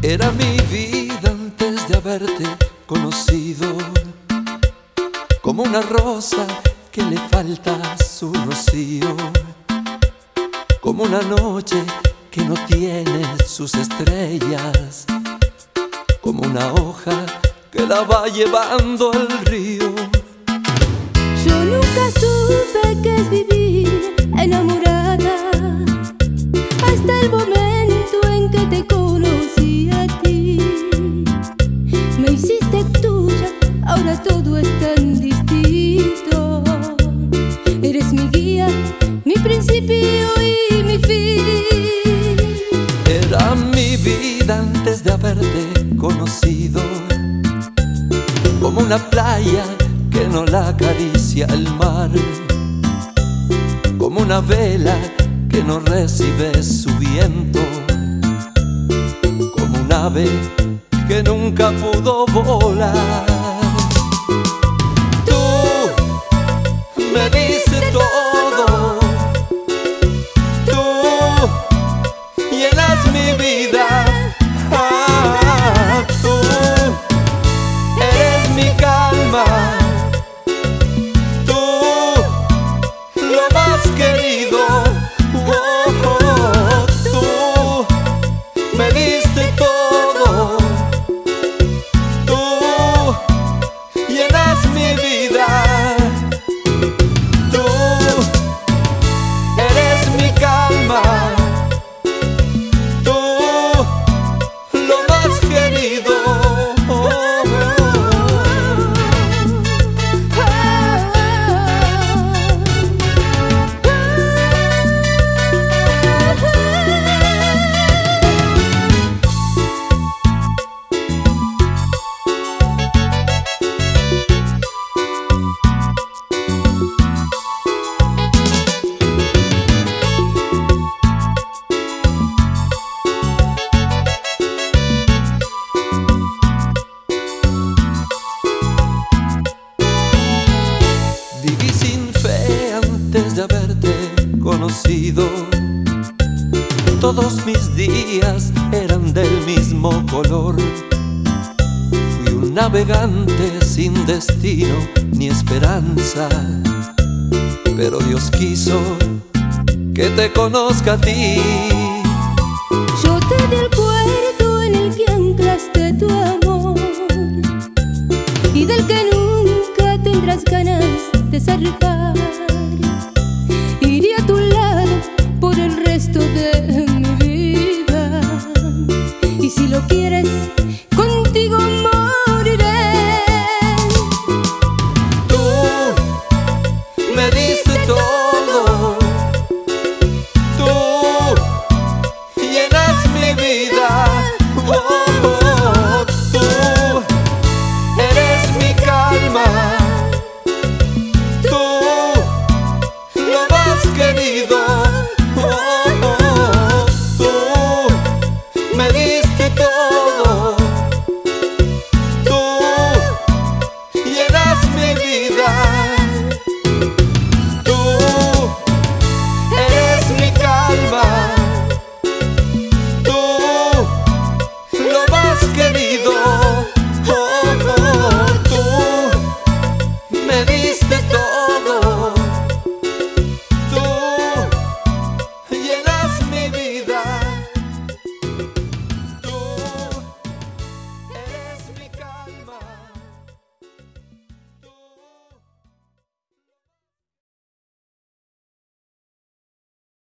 Era mi vida antes de haberte conocido, como una rosa que le falta su rocío, como una noche que no tiene sus estrellas, como una hoja que la va llevando el río. Yo nunca supe qué es vivir enamorada, hasta el momento en que te conocí a ti. Me hiciste tuya, ahora todo es tan distinto. Eres mi guía, mi principio y mi fin. Era mi vida antes de haberte conocido, como una playa que no la acaricia el mar, como una vela que no recibe su viento, como un ave que nunca pudo volar. Tú me diste todo, tú llenas mi vida, tú eres mi calma, tú lo más querido, tú me diste todo, tú llenas mi vida, tú eres mi calma, tú lo más querido. Viví sin fe antes de haberte conocido. Todos mis días eran del mismo color. Fui un navegante sin destino ni esperanza, pero Dios quiso que te conozca a ti. Yo te di el puerto en el que anclaste tu amor, y del que nunca tendrás ganas de zarpar.